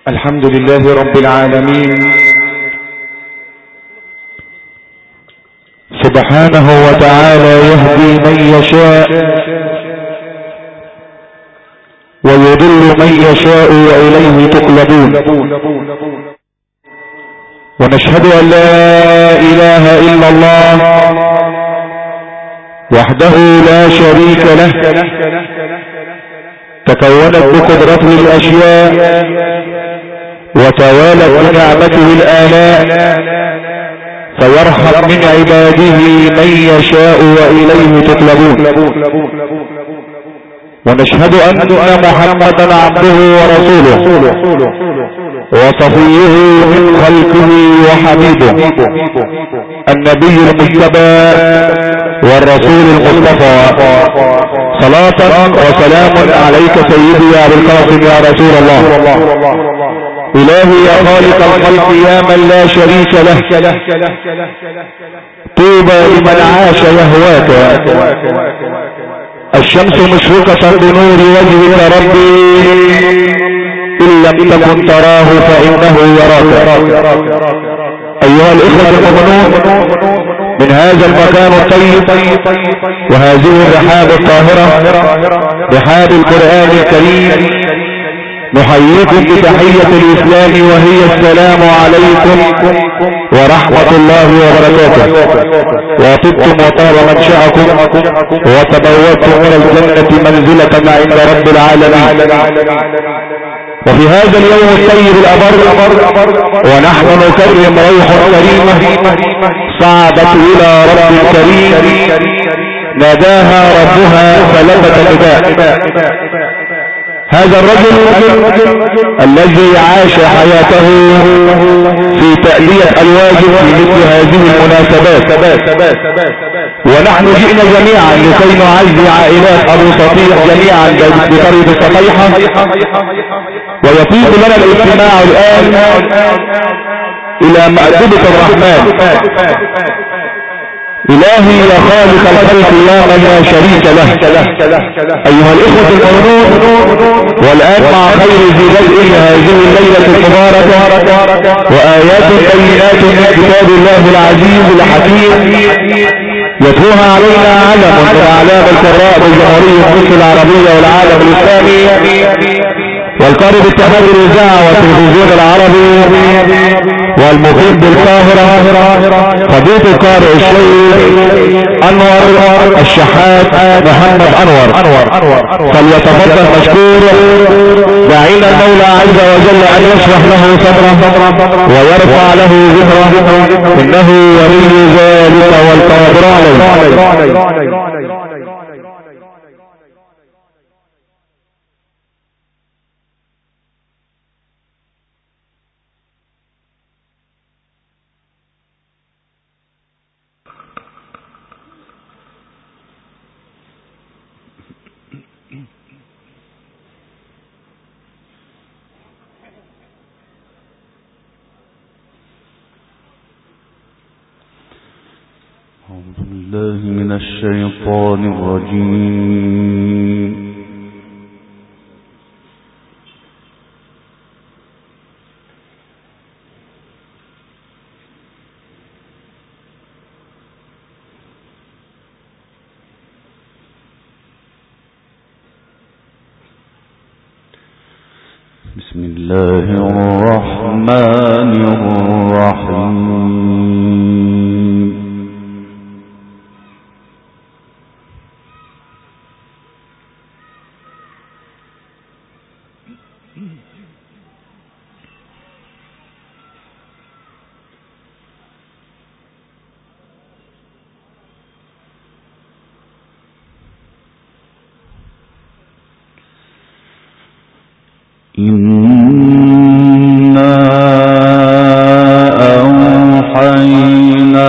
الحمد لله رب العالمين سبحانه وتعالى يهدي من يشاء ويضل من يشاء وإليه تقلبون. ونشهد أن لا إله إلا الله وحده لا شريك له تكونت بقدرته الأشياء وتوالت بنعمته الآلاء فيرحم من عباده من يشاء وإليه تقلبون. ونشهد أن محمدا عبده ورسوله وصفيه من خلقه وحبيبه النبي المجتبى والرسول المصطفى. صلاة وسلام عليك سيدي يا ابو القاسم يا رسول الله. إلهي يا خالق الخلق يا من لا شريك له طوبى لمن عاش يهواك. الشمس مشرقة بنور وجهك ربي إن لم تكن تراه فإنه يراك. أيها الإخوة المؤمنون من هذا المكان الطيب وهذه الرحاب الطاهرة رحاب القرآن الكريم نحييكم بتحية الإسلام وهي السلام عليكم ورحمة الله وبركاته. وطبتم وطاب منشأكم وتبوأتم من الجنة منزلة عند رب العالمين. وفي هذا اليوم الطيب الأبر ونحن نكرم روح كريمة صعدت إلى رب كريم ناداها ربها فلبت النداء. هذا الرجل الذي عاش حياته في تأدية الواجب في مثل هذه المناسبات. ونحن جئنا جميعا لكي نعزي عائلات أبو سطيح جميعا بطريق الصفيحة. ويطيب لنا الاجتماع الآن إلى مأدبة الرحمن. إلهي يا خالق الخلق يا من لا شريك له. أيها الإخوة المؤمنون والآن مع خير في بدء هذه الليلة المباركة وآيات بينات من كتاب الله العزيز الحكيم يتلوها علينا علم من أعلام القراء بالجمهورية مصر العربية والعالم الإسلامي والقارئ باتحاد الإذاعة والتلفزيون العربي والمقيم بالقاهرة فضيلة القارئ الشيخ أنور الشحات محمد أنور فليتفضل مشكور داعينا المولى عز وجل أن يشرح له صدره ويرفع له ذكره إنه ولي ذلك والقادر عليه. أعوذ بالله من الشيطان الرجيم. بسم الله الرحمن الرحيم. إنا أوحينا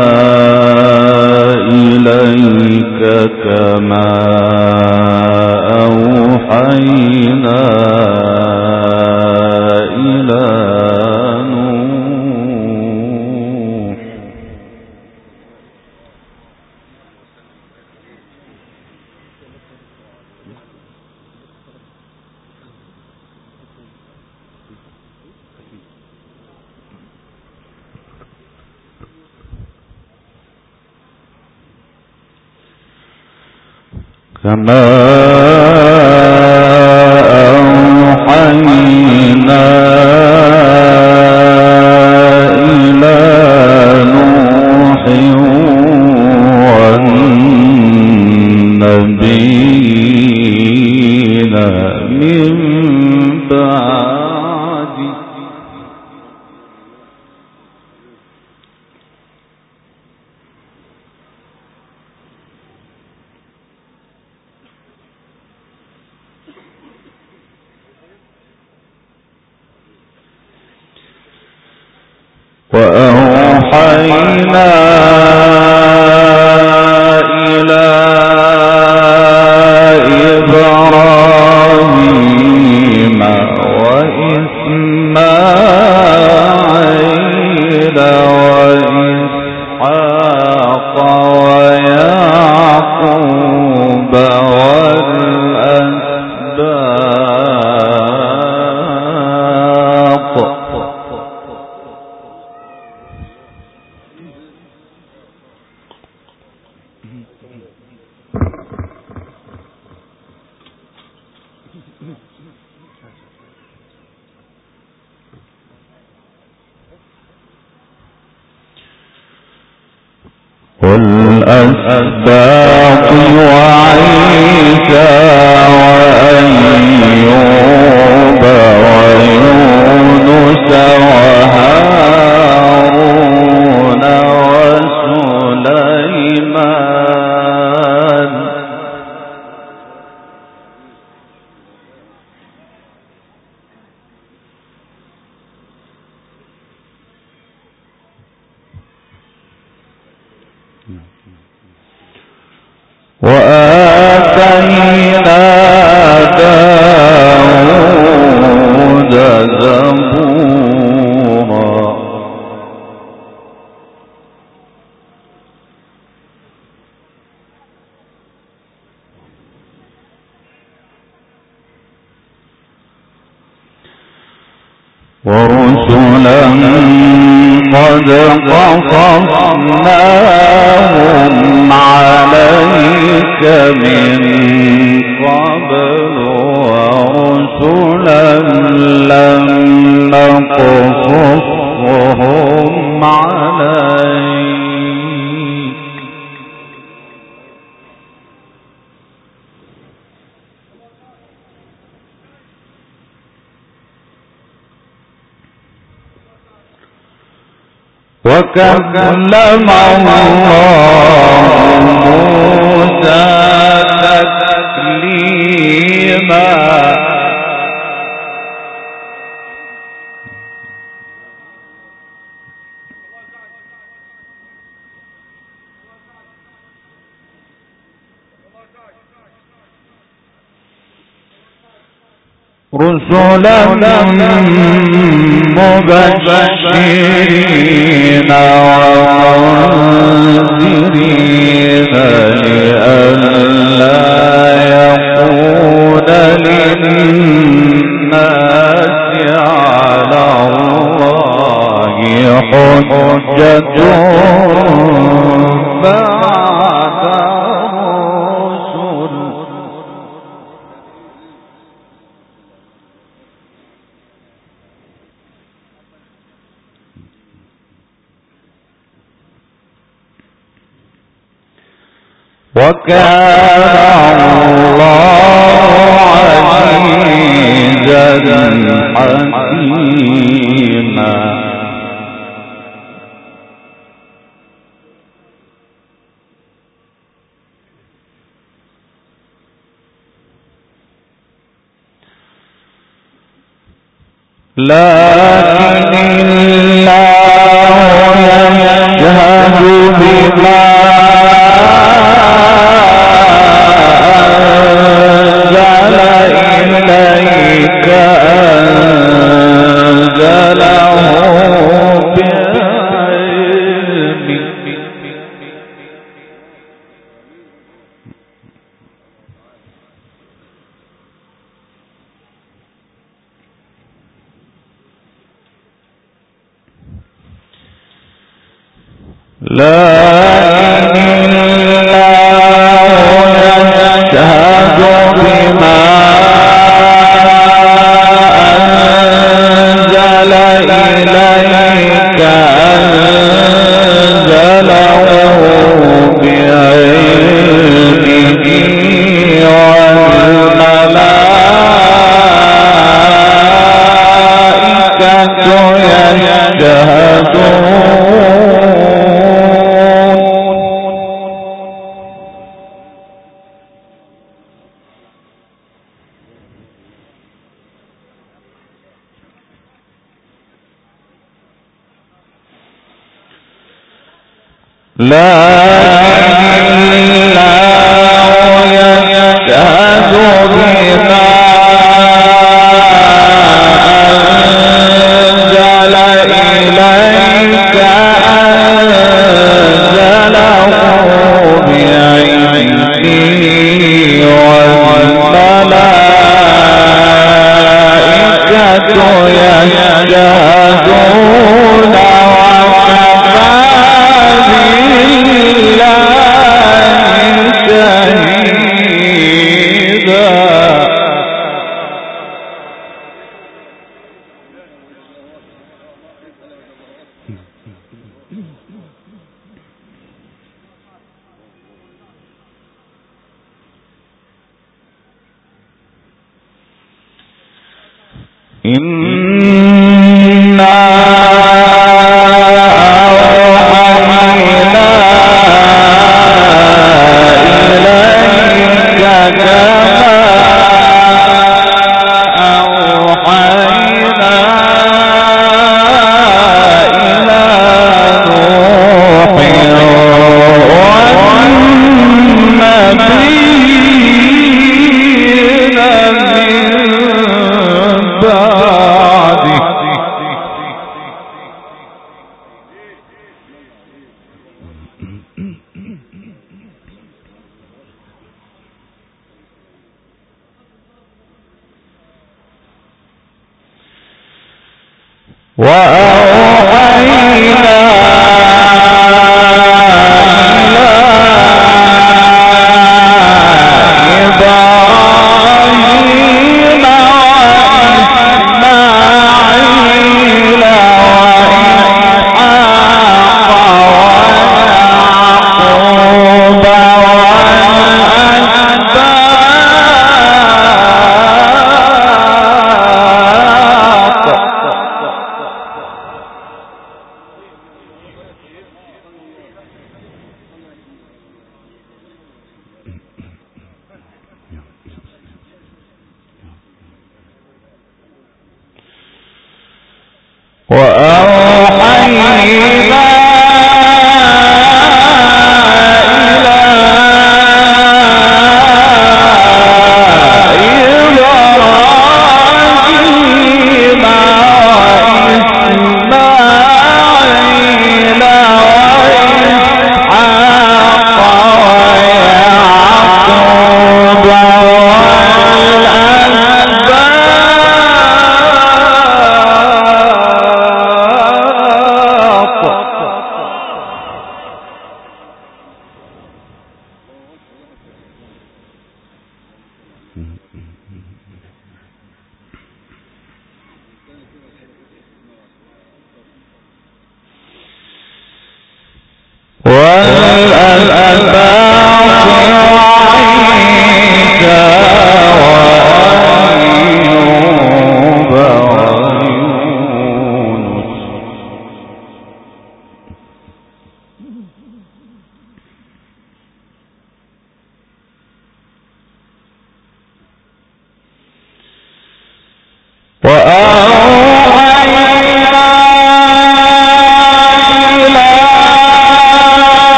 إليك كما أوحينا كما أوحينا إلى نوح والنبيين من بعده وأوحينا إلى إبراهيم وإسماعيل وإسحاق ويعقوب والأسباط والأسباط وعيسى وأيوب ويونس وهارون وسليمان وآتينا داود زبورا ورسلا قد قصصناهم عليك من قبل ورسلا لم نقصصهم عليك وكلم الله موسى تكليما رسلا مبشرين ومنذرين لئلا يكون للناس على الله حجة بعد الرسل وكان الله عزيزا حكيما لكن الله يشهد بما إليك أنزله بعلمه لكن الله يشهد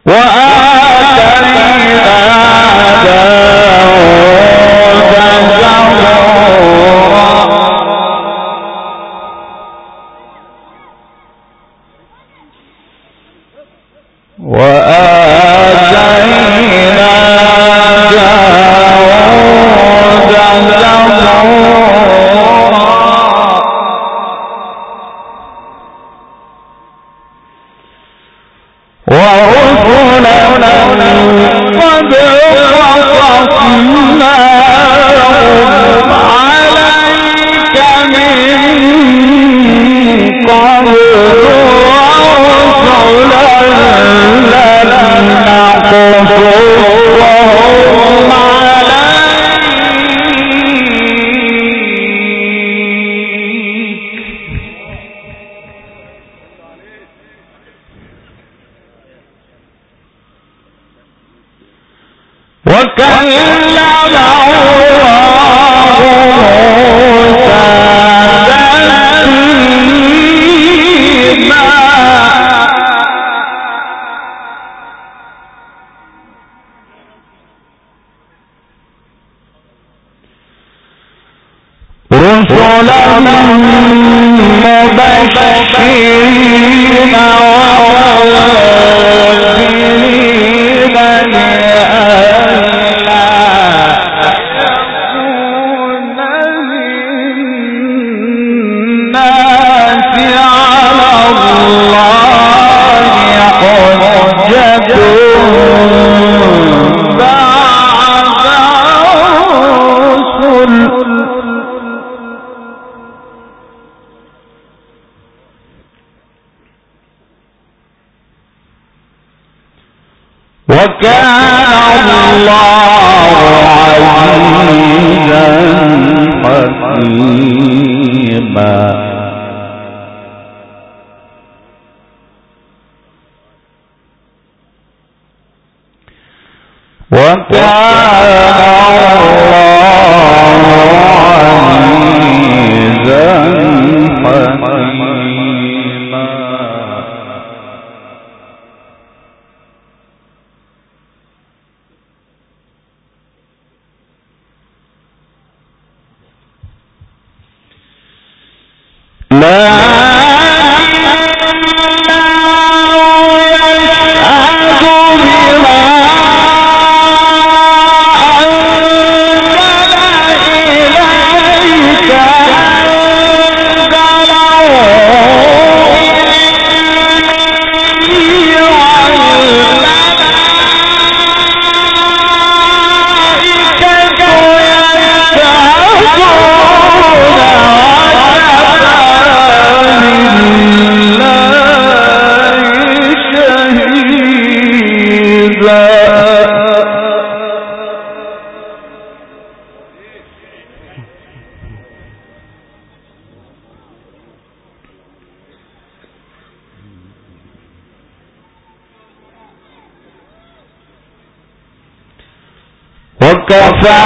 وكفى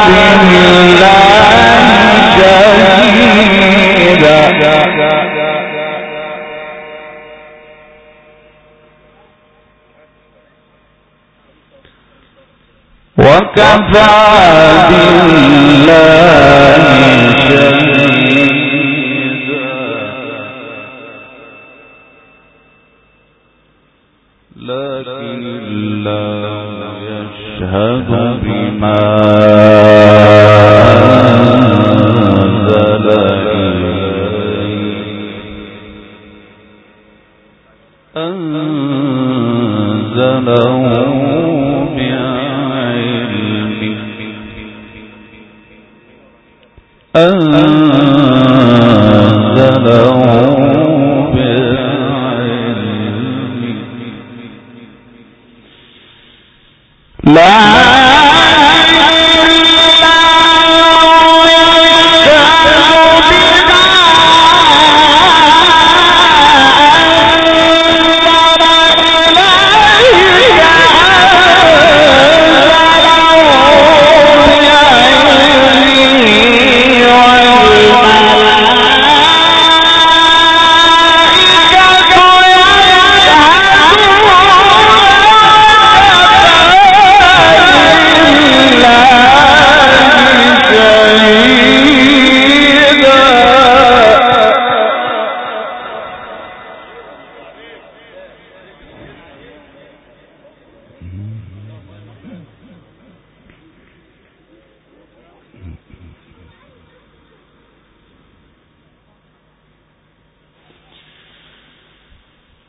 بالله شهيدا وكفى بالله شهيدا لكن الله يشهد بما أنزل إليك أنزله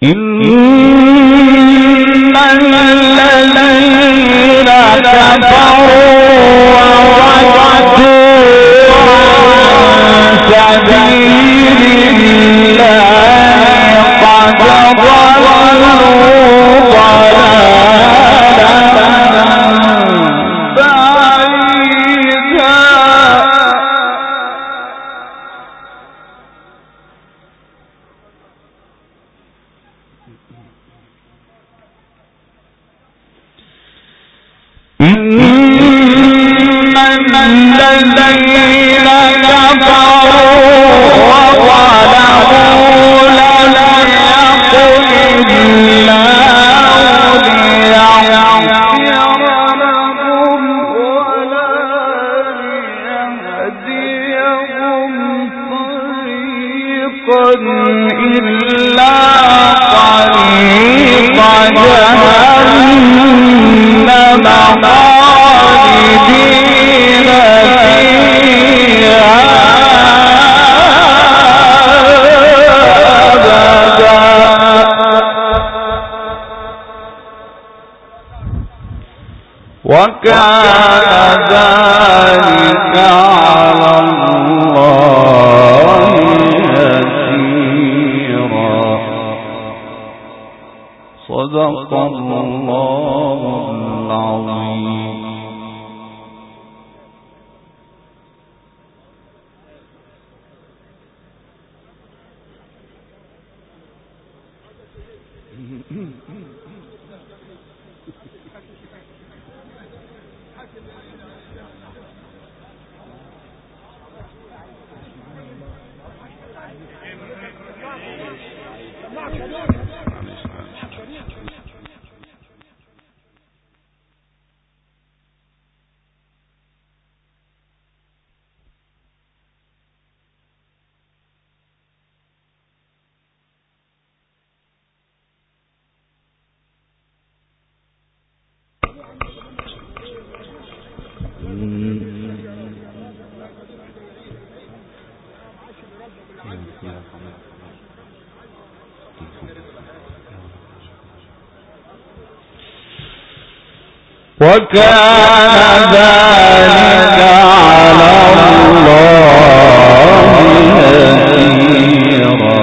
وكان ذلك على الله يسيرا. صدق الله العظيم. وكان ذلك على الله يسيرا.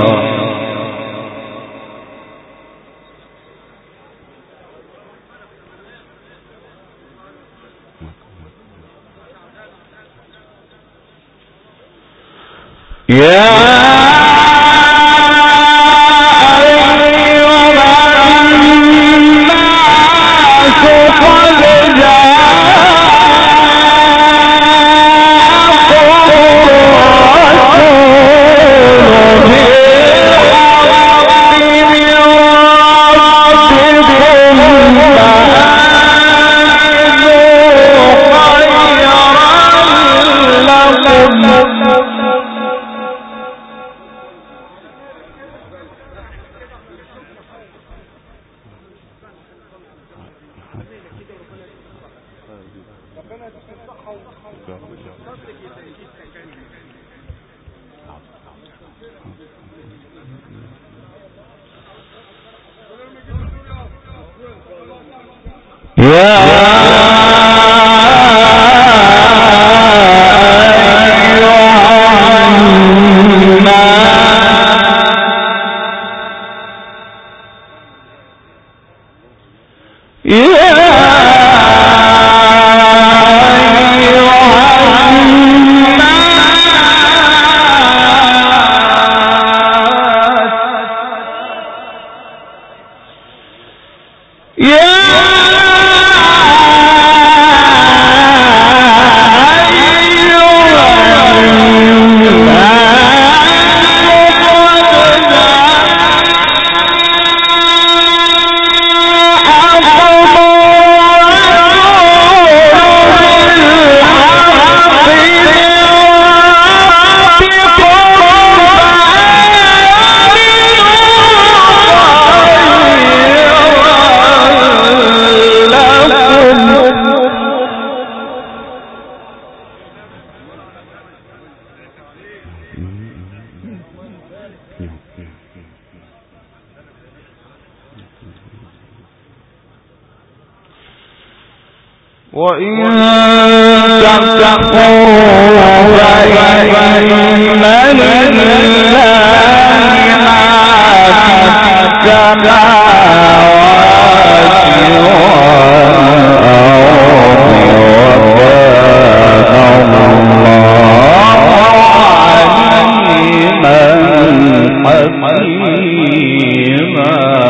وإن تكفروا فإن لله ما في السماوات والأرض وكان الله عليما حكيما.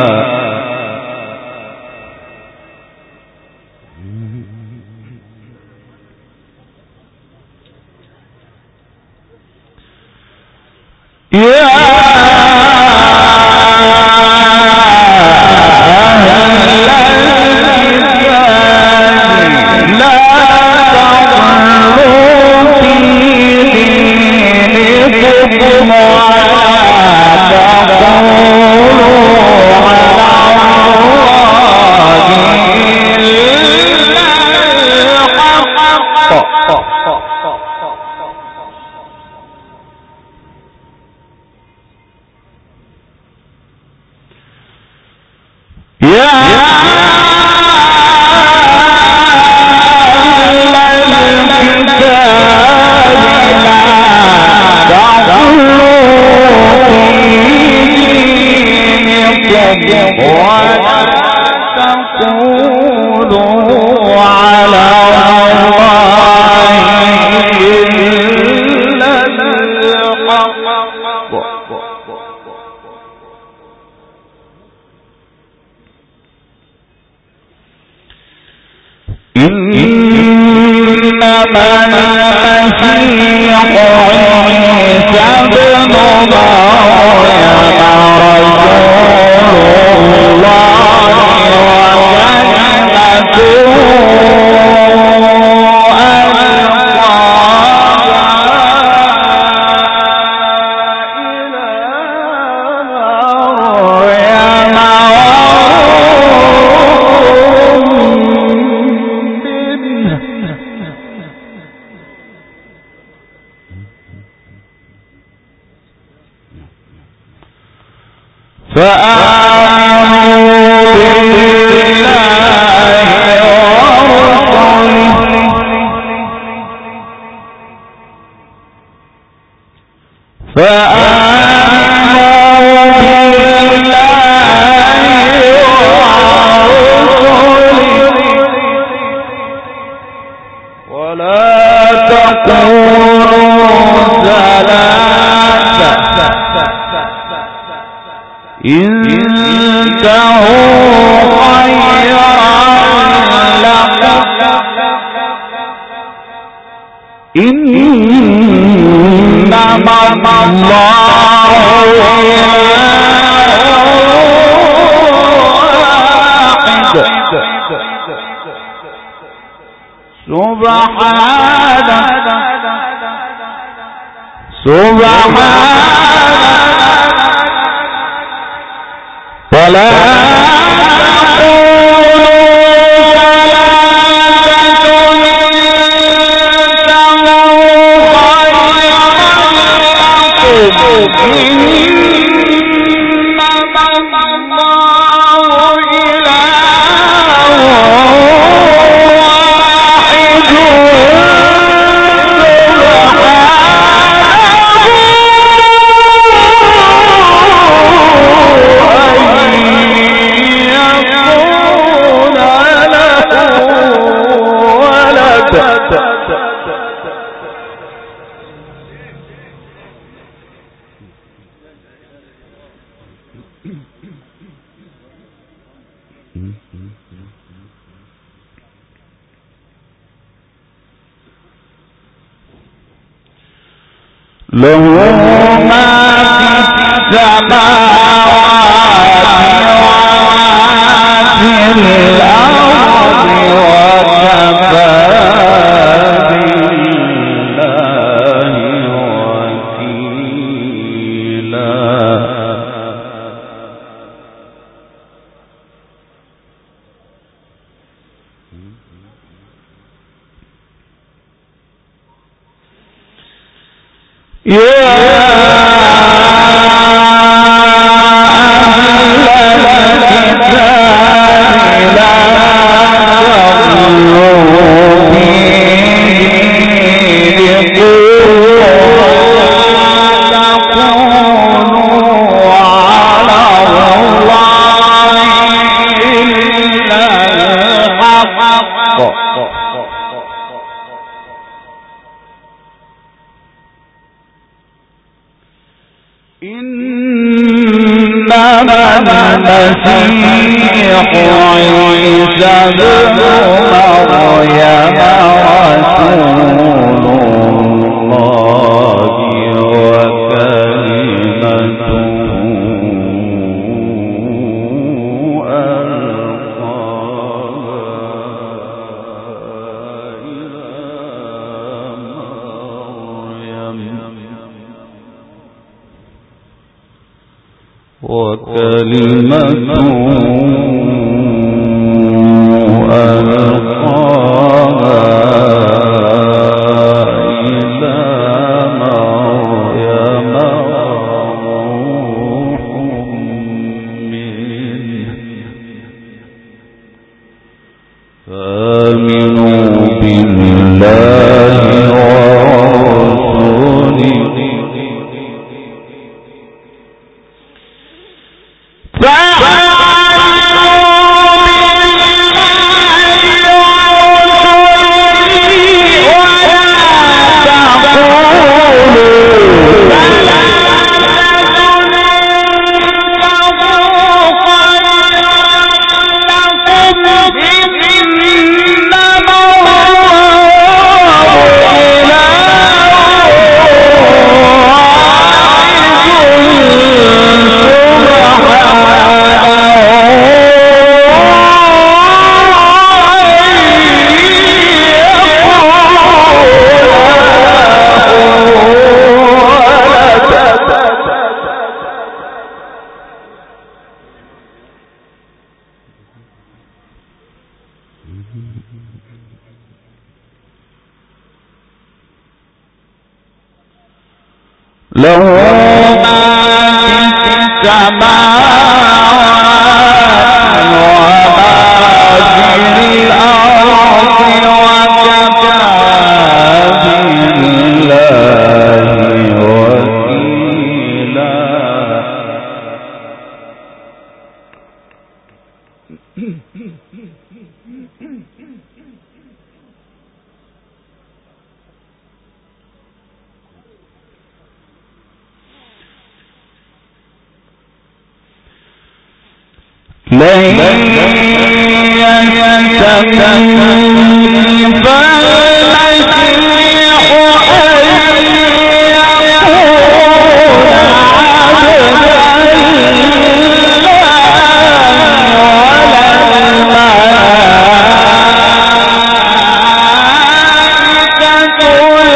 له ما في السماوات وما في الأرض وكفى بالله وكيلا. المسيح عيسى بن مريم رسول الله وكلمته له ما في السماوات وما في الأرض وكفى بالله وكيلا. لن يستنكف المسيح أن يكون عبدا لله ولا الملائكة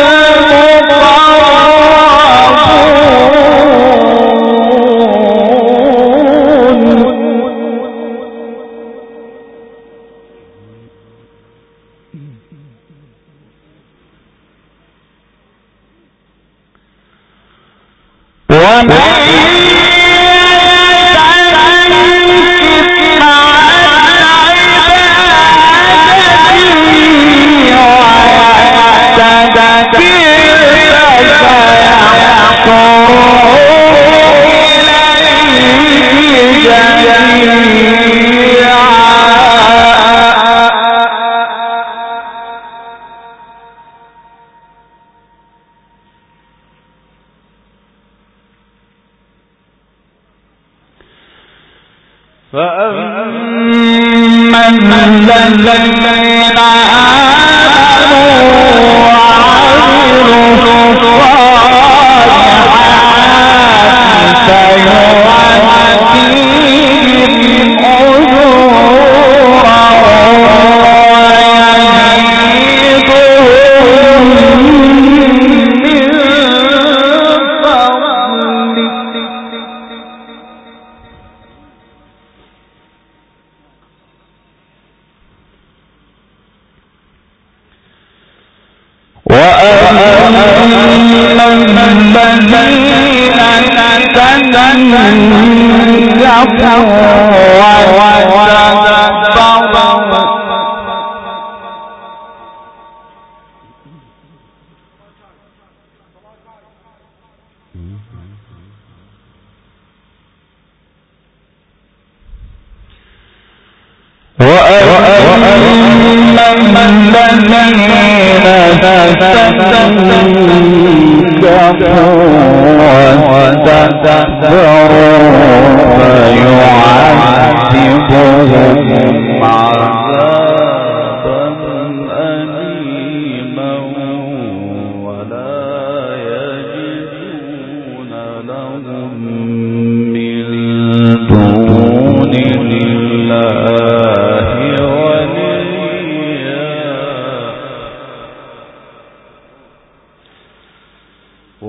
فأما الذين آمنوا وعملوا الصالحات فيوفيهم أجورهم ويزيدهم من فضله. وأما الذين وأما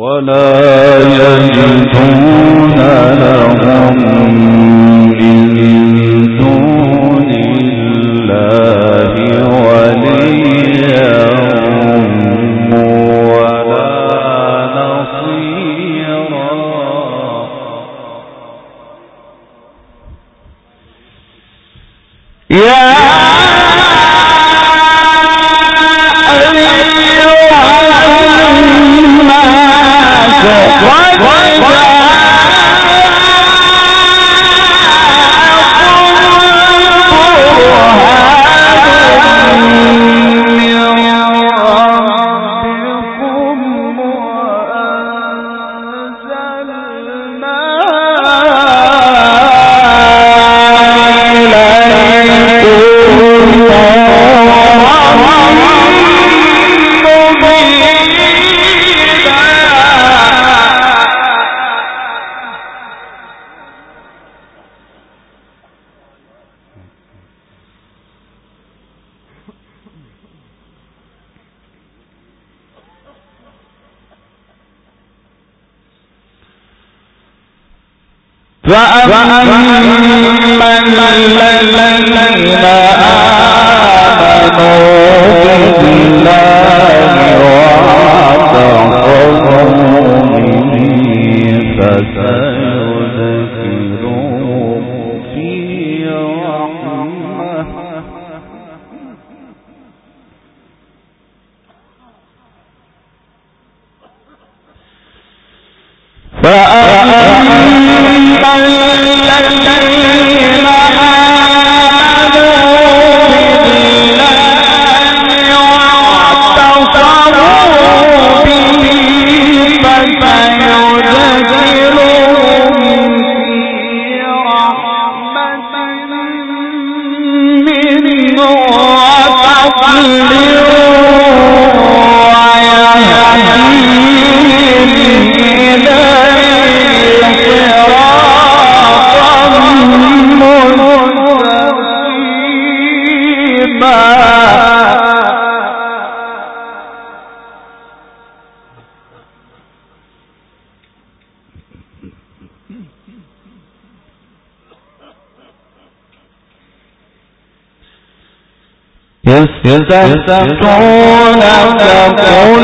يستفتونك قل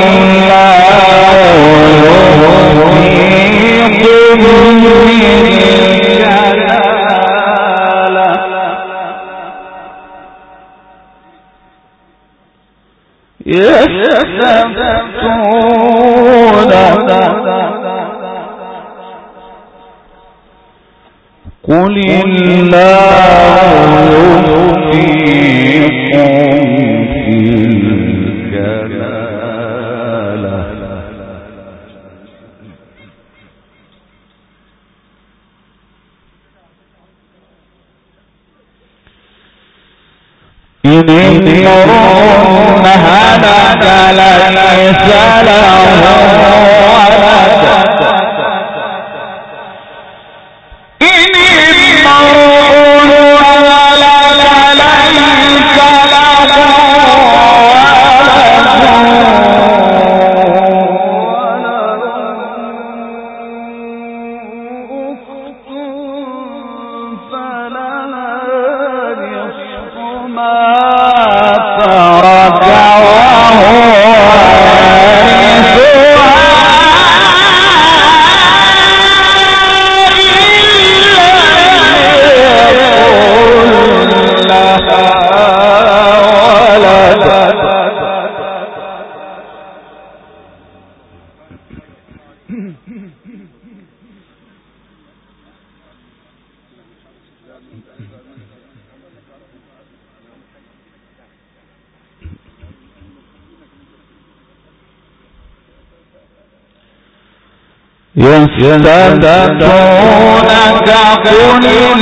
يستفتونك قل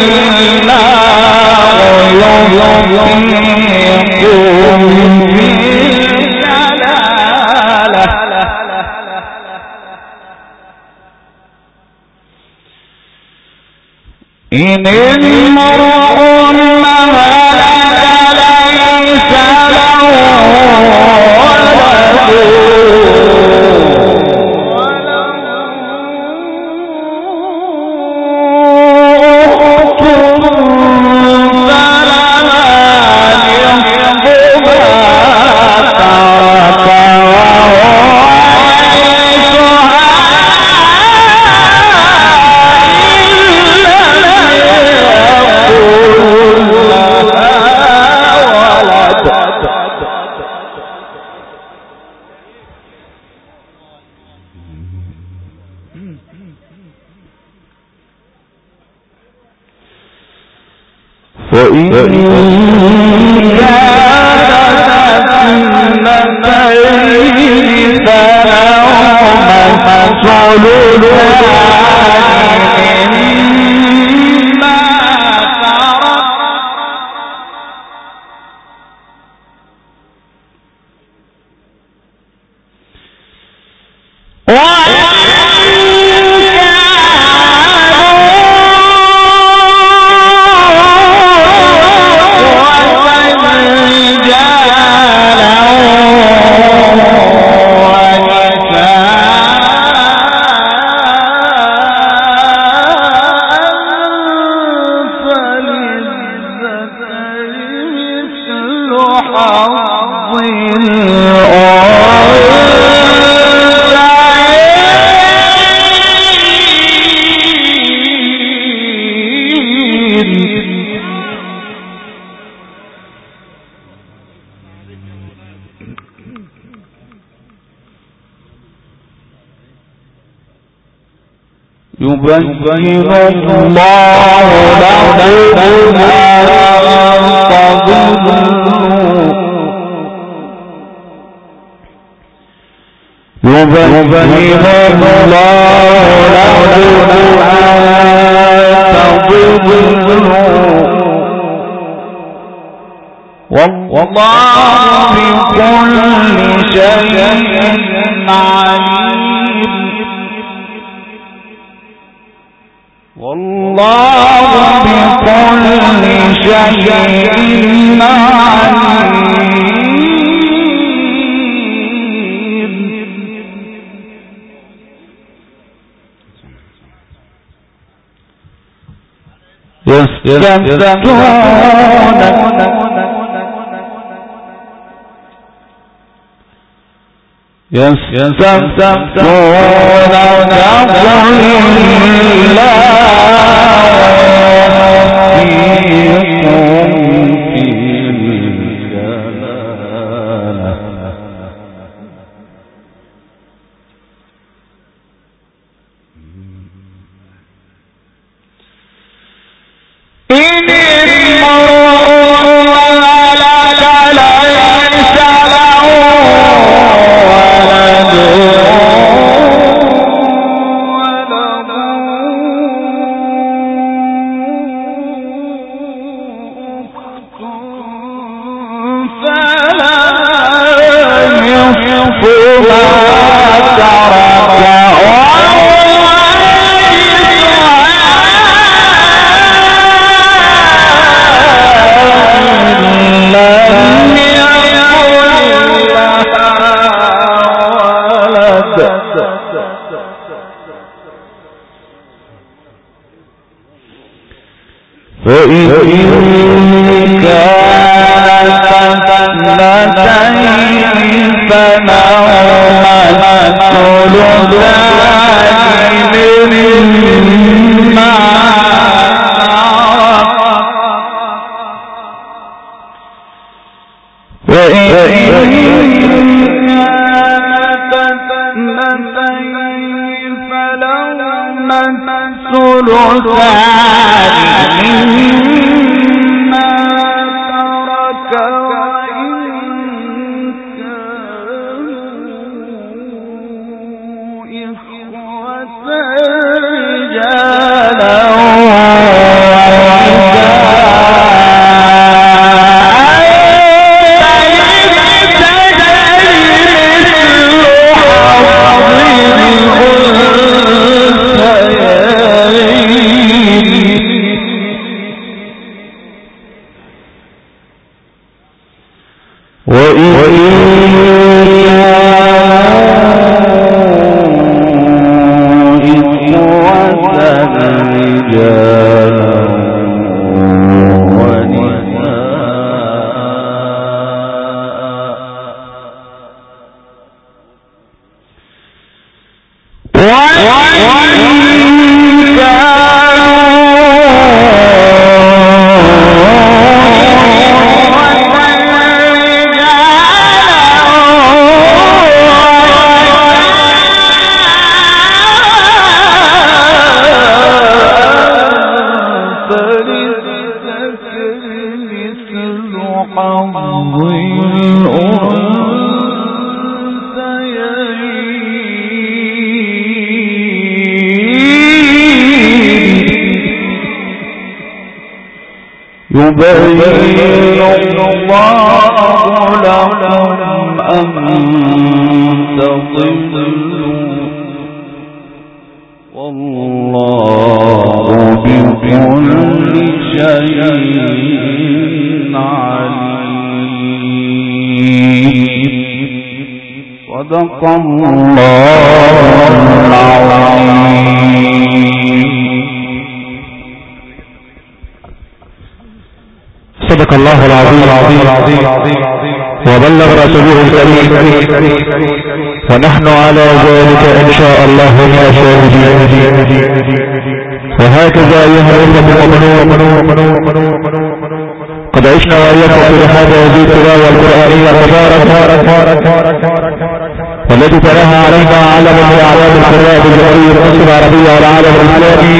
الله يفتيكم في الكلالة إن امرؤ هلك ليس له ولد وإن كانت اثنتين فلهما الثلثان مما ترك يبين الله لكم أن تضلوا يبين الله لكم أن تضلوا والله بكل شيء عليم والله بكل شيء عليم يستفتونك قل الله يفتيكم في الكلالة إن فإن كانت اثنتين فلهما الثلثان مما ترك وإن كانت اثنتين فلهما الثلثان مما ترك وإن كانوا إخوة رجالا يبين الله لكم أن تضلوا والله بكل شيء عليم. صدق الله العظيم. صدق الله العظيم وبلغ رسوله الكريم ونحن على ذلك إن شاء الله من الشاهدين. وهكذا أيها الأمة المؤمنون قد عشنا وإياكم في هذا التلاوة القرآنية المباركة والتي تراها علينا علم من أعلام القراء بالجمهورية المصرية العربية والعالم الإسلامي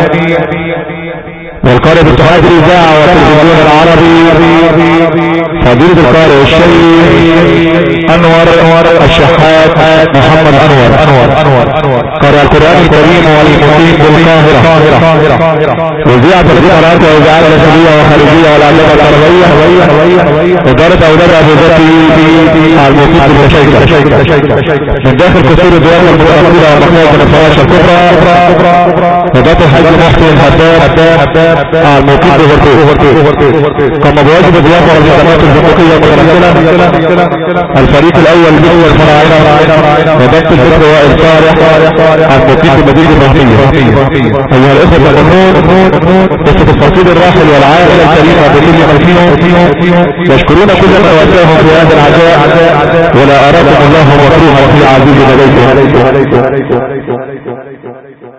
والقارئ باتحاد الإذاعة والتلفزيون العربي فضيلة القارئ الشيخ أنور الشحات محمد أنور قارئ القرآن الكريم والمقيم بالقاهرة وزيعة القراءات وإذاعات الأسرية وخارجية والأعلام العربية إدارة أولاد أبو ذكي المقيم بالمشايكة من داخل قصور الديار المتأخرة ومقاطع الفراش الكبرى وذات الحاج محسن الحداد الموقيت بهرتو قام بواجب الضيافة والخدمات الحقوقية المتنزلة الفريق الأول من الفراعنة وضبط الفكر وائل صالح الموقيت بمدينة الرهمية. أيها الإخوة المؤمنون قصة الفصيل الراحل والعائلة الكريمة بكل مكينه يشكرون كل من واساهم في هذا العزاء ولا أراكم الله مكروها في عزيز لديكم.